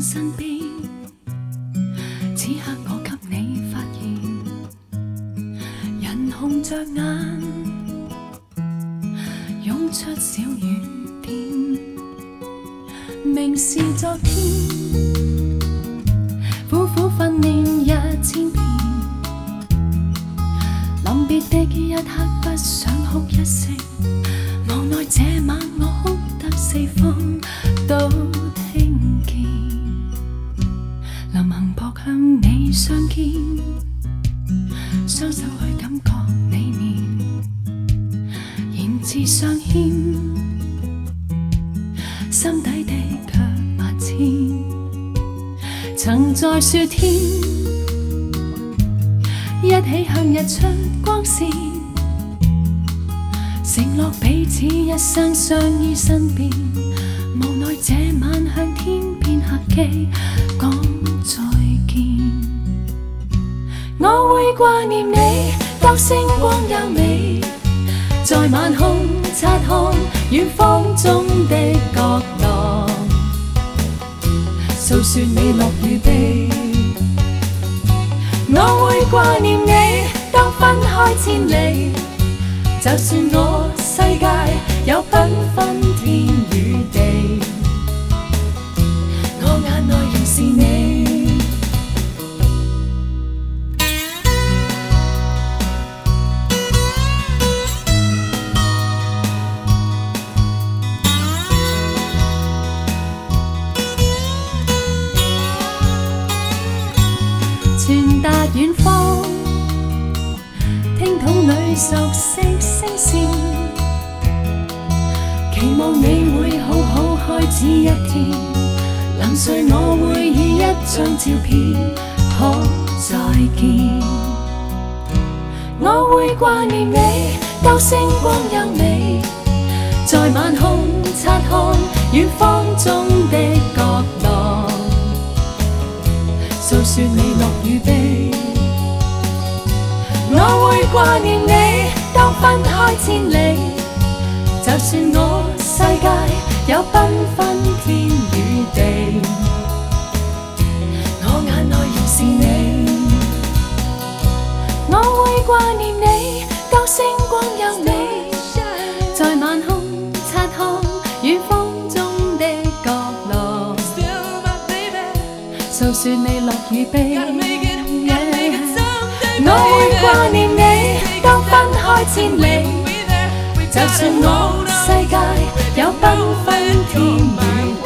身邊，此刻我給你發現，人紅着眼，湧出小雨點，明是昨天，苦苦訓練1000遍，臨別的一刻不想哭一聲，無奈這晚我哭得四方都聽見，臨行撲向你相見，雙手去感覺你面，言辭尚欠，心底的卻萬千，曾在雪天一起向日出光線，承諾彼此一生相依身邊，無奈這晚向天邊客機講再見。我會掛念你，當星光優美，在晚空察看遠方中的角落，訴說你樂與悲。我會掛念你，當分開千里，就算我世界有繽紛天與地，我眼內仍是你。傳達遠方，聽筒裏熟悉聲線，期望你會好好開始一天，臨睡我會以一張照片可再見。我會掛念你，當星光優美，在晚空察看遠方中的角落，訴說你樂與悲。我會掛念你，當分開千里，就算我世界有繽紛天與地，我眼內仍是你。我會掛念你，當星光優美，在晚空察看遠方中的角落，訴說你樂與悲。我會掛念你，當分開千里，就算我世界有繽紛天與地。